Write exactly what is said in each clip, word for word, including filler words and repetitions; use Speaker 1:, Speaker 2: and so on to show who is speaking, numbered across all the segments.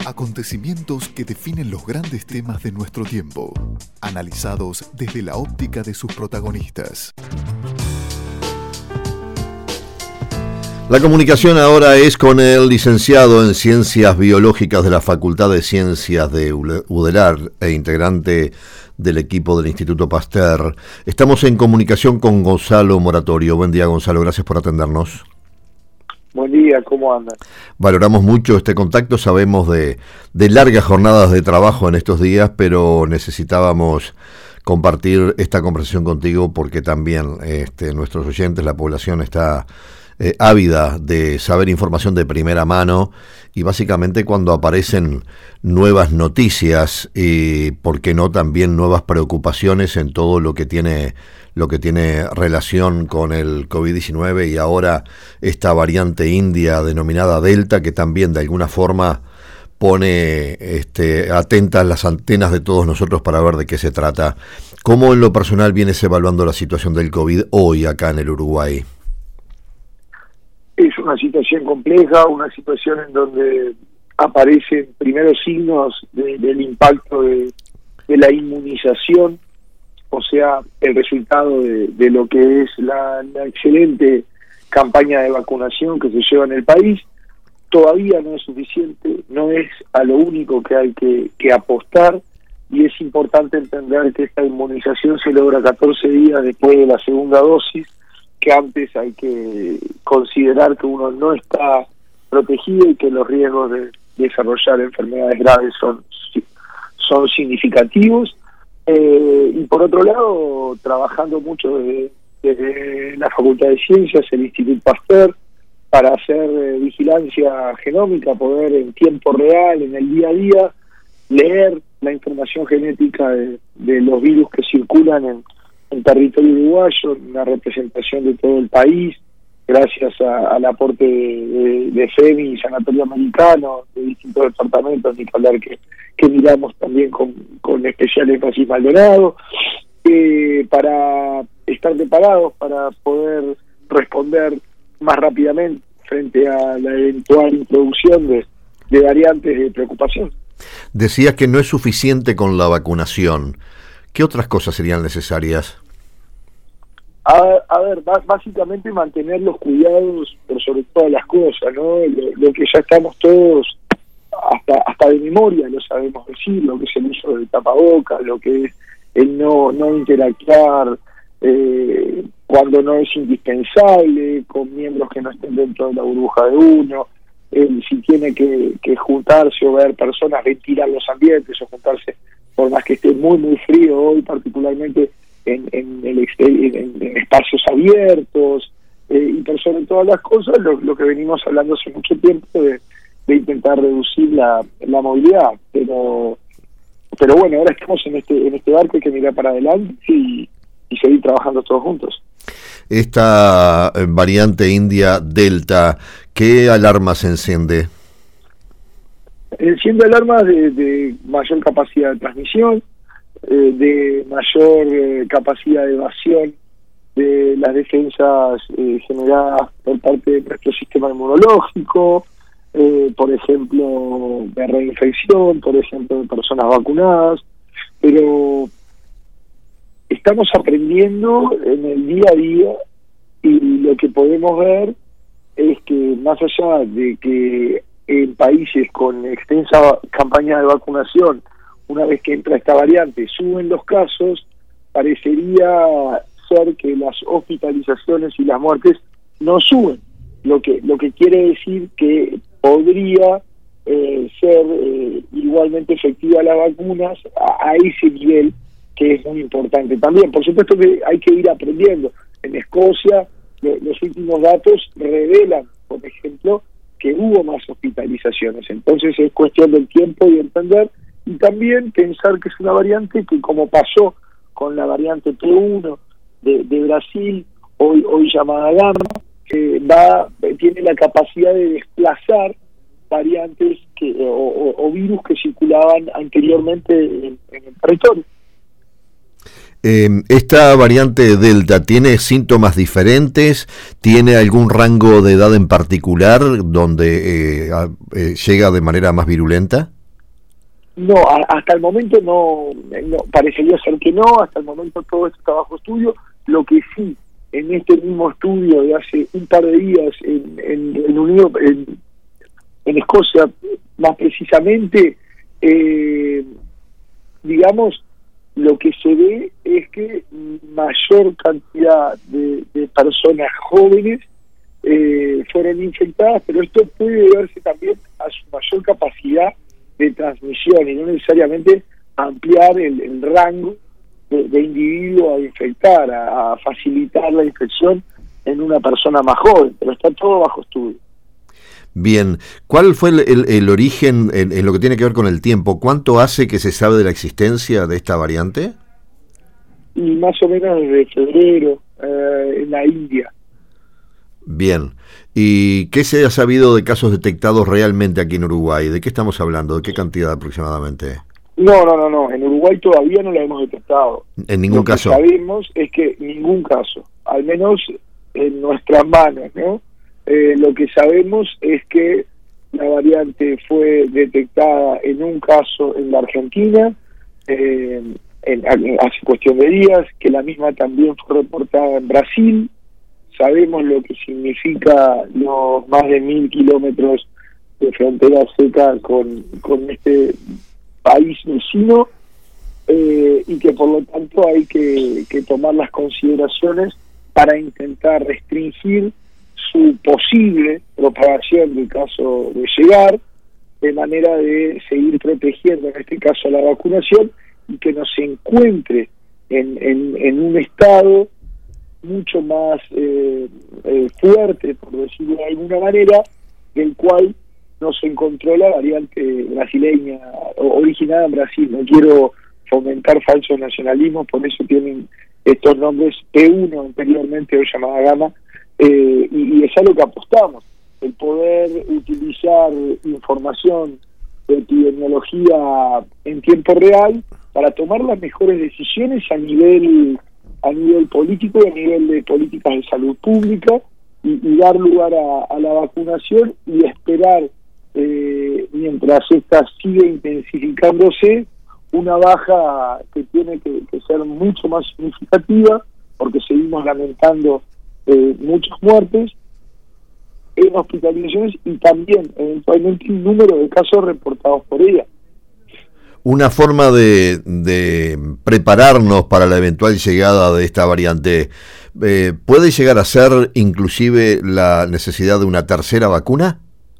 Speaker 1: Acontecimientos que definen los grandes temas de nuestro tiempo, analizados desde la óptica de sus protagonistas.
Speaker 2: La comunicación ahora es con el licenciado en Ciencias Biológicas de la Facultad de Ciencias de Udelar e integrante del equipo del Instituto Pasteur. Estamos en comunicación con Gonzalo Moratorio. Buen día, Gonzalo, gracias por atendernos.
Speaker 3: Buen día, ¿cómo andan?
Speaker 2: Valoramos mucho este contacto, sabemos de, de largas jornadas de trabajo en estos días, pero necesitábamos compartir esta conversación contigo porque también este, nuestros oyentes, la población está eh, ávida de saber información de primera mano y básicamente cuando aparecen nuevas noticias y, por qué no, también nuevas preocupaciones en todo lo que tiene lo que tiene relación con el COVID diecinueve y ahora esta variante india denominada Delta, que también de alguna forma pone este, atentas las antenas de todos nosotros para ver de qué se trata. ¿Cómo en lo personal vienes evaluando la situación del COVID hoy acá en el Uruguay?
Speaker 3: Es una situación compleja, una situación en donde aparecen primeros signos de, del impacto de, de la inmunización, o sea, el resultado de, de lo que es la, la excelente campaña de vacunación que se lleva en el país. Todavía no es suficiente, no es a lo único que hay que, que apostar, y es importante entender que esta inmunización se logra catorce días después de la segunda dosis, que antes hay que considerar que uno no está protegido y que los riesgos de desarrollar enfermedades graves son, son significativos. Eh, y por otro lado, trabajando mucho desde, desde la Facultad de Ciencias, el Instituto Pasteur, para hacer eh, vigilancia genómica, poder en tiempo real, en el día a día, leer la información genética de, de los virus que circulan en, en territorio uruguayo, una representación de todo el país, gracias a, al aporte de, de F E M I y Sanatorio Americano, de distintos departamentos, ni que hablar que, que miramos también con, con especial énfasis Maldonado, eh, para estar preparados para poder responder más rápidamente frente a la eventual introducción de, de variantes de preocupación.
Speaker 2: Decías que no es suficiente con la vacunación. ¿Qué otras cosas serían necesarias?
Speaker 3: A, a ver, b- básicamente mantener los cuidados por sobre todas las cosas, ¿no? Lo, lo que ya estamos todos, hasta hasta de memoria lo sabemos decir, lo que es el uso del tapabocas, lo que es el no, no interactuar eh, cuando no es indispensable, con miembros que no estén dentro de la burbuja de uno, el, si tiene que, que juntarse o ver personas, ventilar los ambientes o juntarse, por más que esté muy, muy frío hoy, particularmente en, en, el, en, en espacios abiertos, eh, y por sobre todas las cosas, lo, lo que venimos hablando hace mucho tiempo de, de intentar reducir la, la movilidad, pero pero bueno, ahora estamos en este en este barco, hay que mirar para adelante y, y seguir trabajando todos juntos.
Speaker 2: Esta variante india Delta, ¿qué alarma se enciende?
Speaker 3: Enciende alarmas de, de mayor capacidad de transmisión, eh, de mayor eh, capacidad de evasión de las defensas eh, generadas por parte de nuestro sistema inmunológico, eh, por ejemplo, de reinfección, por ejemplo, de personas vacunadas, pero estamos aprendiendo en el día a día y lo que podemos ver es que más allá de que en países con extensa campaña de vacunación, una vez que entra esta variante, suben los casos, parecería ser que las hospitalizaciones y las muertes no suben, lo que lo que quiere decir que podría eh, ser eh, igualmente efectiva las vacunas a, a ese nivel, que es muy importante también. Por supuesto que hay que ir aprendiendo. En Escocia lo, los últimos datos revelan, por ejemplo, que hubo más hospitalizaciones, entonces es cuestión del tiempo y entender, y también pensar que es una variante que, como pasó con la variante P uno de, de Brasil, hoy hoy llamada Gamma, eh, va tiene la capacidad de desplazar variantes que o, o, o virus que circulaban anteriormente en, en el territorio.
Speaker 2: Eh, ¿Esta variante Delta tiene síntomas diferentes? ¿Tiene algún rango de edad en particular donde eh, a, eh, llega de manera más virulenta?
Speaker 3: No, a, hasta el momento no, no, parecería ser que no, hasta el momento todo esto está bajo estudio. Lo que sí, en este mismo estudio de hace un par de días en, en, en, Unido, en, en Escocia, más precisamente, eh, digamos, lo que se ve es que mayor cantidad de, de personas jóvenes eh, fueron infectadas, pero esto puede deberse también a su mayor capacidad de transmisión y no necesariamente ampliar el, el rango de, de individuo a infectar, a, a facilitar la infección en una persona más joven, pero está todo bajo estudio.
Speaker 2: Bien, ¿cuál fue el, el, el origen en, en lo que tiene que ver con el tiempo? ¿Cuánto hace que se sabe de la existencia de esta variante?
Speaker 3: Y más o menos desde febrero, eh, en la India.
Speaker 2: Bien, ¿y qué se ha sabido de casos detectados realmente aquí en Uruguay? ¿De qué estamos hablando? ¿De qué cantidad aproximadamente?
Speaker 3: No, no, no, no, en Uruguay todavía no la hemos detectado.
Speaker 2: ¿En ningún
Speaker 3: lo que
Speaker 2: caso?
Speaker 3: Lo que sabemos es que ningún caso, al menos en nuestras manos, ¿no? Eh, lo que sabemos es que la variante fue detectada en un caso en la Argentina, eh, en, en, hace cuestión de días, que la misma también fue reportada en Brasil. Sabemos lo que significa los más de mil kilómetros de frontera seca con, con este país vecino, eh, y que por lo tanto hay que, que tomar las consideraciones para intentar restringir su posible propagación del caso de llegar, de manera de seguir protegiendo en este caso la vacunación y que no se encuentre en, en, en un estado mucho más eh, eh, fuerte, por decirlo de alguna manera, del cual no se encontró la variante brasileña originada en Brasil. No quiero fomentar falsos nacionalismos, por eso tienen estos nombres P uno anteriormente, hoy llamada Gamma, eh, y, y es a lo que apostamos, el poder utilizar información de epidemiología en tiempo real para tomar las mejores decisiones a nivel a nivel político y a nivel de políticas de salud pública, y, y dar lugar a, a la vacunación y esperar, eh, mientras esta sigue intensificándose, una baja que tiene que, que ser mucho más significativa, porque seguimos lamentando eh, muchas muertes en hospitalizaciones y también eventualmente un número de casos reportados por ella.
Speaker 2: Una forma de, de prepararnos para la eventual llegada de esta variante, eh, ¿puede llegar a ser inclusive la necesidad de una tercera vacuna?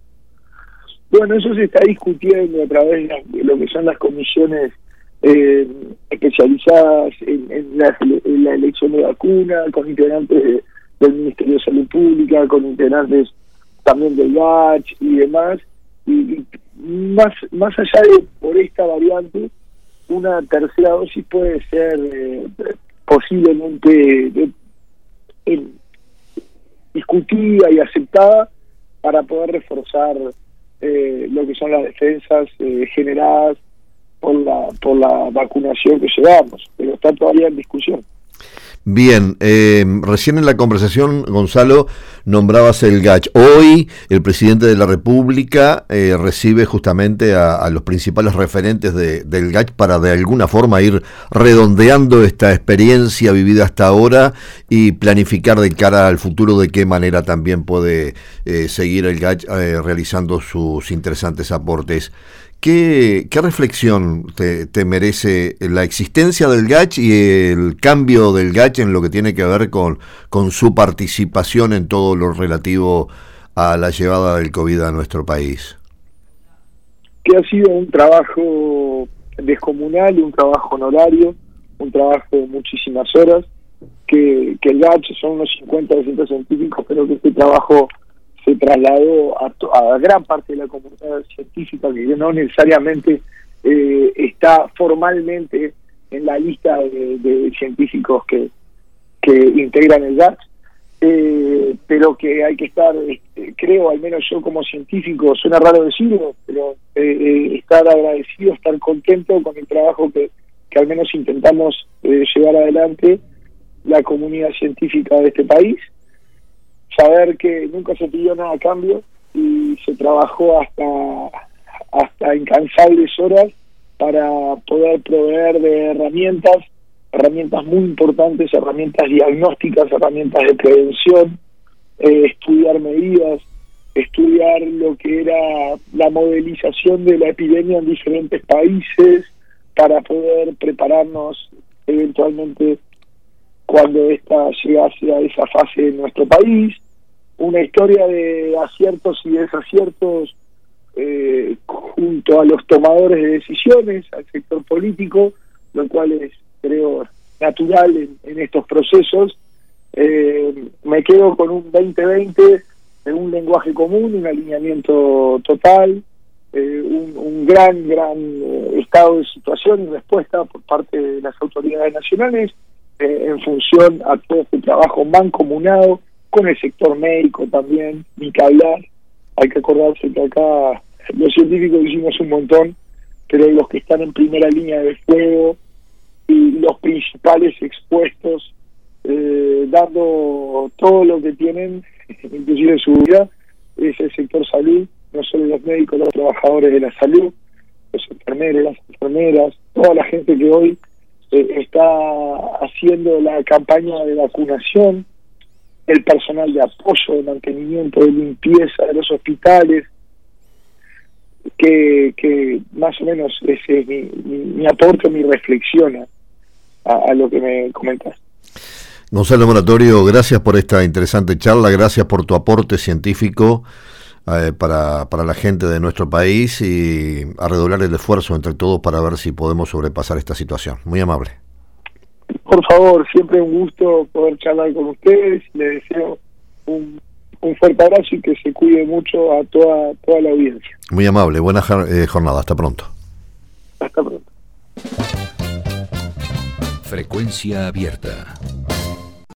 Speaker 3: Bueno, eso se está discutiendo a través de lo que son las comisiones eh, especializadas en, en, la, en la elección de vacuna, con integrantes de, del Ministerio de Salud Pública, con integrantes también del G A C H y demás, y, y más más allá de por esta variante, una tercera dosis puede ser eh, posiblemente de, de, discutida y aceptada para poder reforzar eh, lo que son las defensas eh, generadas por la por la vacunación que llevamos, pero está todavía en discusión.
Speaker 2: Bien, eh, recién en la conversación, Gonzalo, nombrabas el G A C H. Hoy el presidente de la República eh, recibe justamente a, a los principales referentes de, del G A C H para de alguna forma ir redondeando esta experiencia vivida hasta ahora y planificar de cara al futuro de qué manera también puede eh, seguir el G A C H eh, realizando sus interesantes aportes. ¿Qué, qué reflexión te, te merece la existencia del G A C H y el cambio del G A C H en lo que tiene que ver con, con su participación en todo lo relativo a la llevada del COVID a nuestro país?
Speaker 3: Que ha sido un trabajo descomunal, un trabajo honorario, un trabajo de muchísimas horas, que, que el G A C H son unos cincuenta o sesenta científicos, pero que este trabajo se trasladó a, to a gran parte de la comunidad científica, que no necesariamente eh, está formalmente en la lista de, de científicos que, que integran el G A C, eh, pero que hay que estar, este, creo, al menos yo como científico, suena raro decirlo, pero eh, estar agradecido, estar contento con el trabajo que, que al menos intentamos eh, eh, llevar adelante la comunidad científica de este país, saber que nunca se pidió nada a cambio y se trabajó hasta, hasta incansables horas para poder proveer de herramientas, herramientas muy importantes, herramientas diagnósticas, herramientas de prevención, eh, estudiar medidas, estudiar lo que era la modelización de la epidemia en diferentes países para poder prepararnos eventualmente cuando esta llegase a esa fase en nuestro país. Una historia de aciertos y desaciertos eh, junto a los tomadores de decisiones, al sector político, lo cual es, creo, natural en, en estos procesos. Eh, me quedo con un veinte veinte en un lenguaje común, un alineamiento total, eh, un, un gran, gran eh, estado de situación y respuesta por parte de las autoridades nacionales eh, en función a todo este trabajo mancomunado con el sector médico también, ni que hablar. Hay que acordarse que acá los científicos hicimos un montón, pero los que están en primera línea de fuego y los principales expuestos, eh, dando todo lo que tienen, inclusive su vida, es el sector salud, no solo los médicos, los trabajadores de la salud, los enfermeros, las enfermeras, toda la gente que hoy eh, está haciendo la campaña de vacunación, el personal de apoyo, de mantenimiento, de limpieza de los hospitales, que, que más o menos ese es mi, mi, mi aporte, mi reflexión a, a lo que me comentas.
Speaker 2: Gonzalo Moratorio, gracias por esta interesante charla, gracias por tu aporte científico eh, para, para la gente de nuestro país y a redoblar el esfuerzo entre todos para ver si podemos sobrepasar esta situación. Muy amable.
Speaker 3: Por favor, siempre un gusto poder charlar con ustedes. Les deseo un, un fuerte abrazo y que se cuide mucho a toda, toda la audiencia.
Speaker 2: Muy amable, buena eh, jornada, hasta pronto.
Speaker 3: Hasta pronto.
Speaker 4: Frecuencia abierta.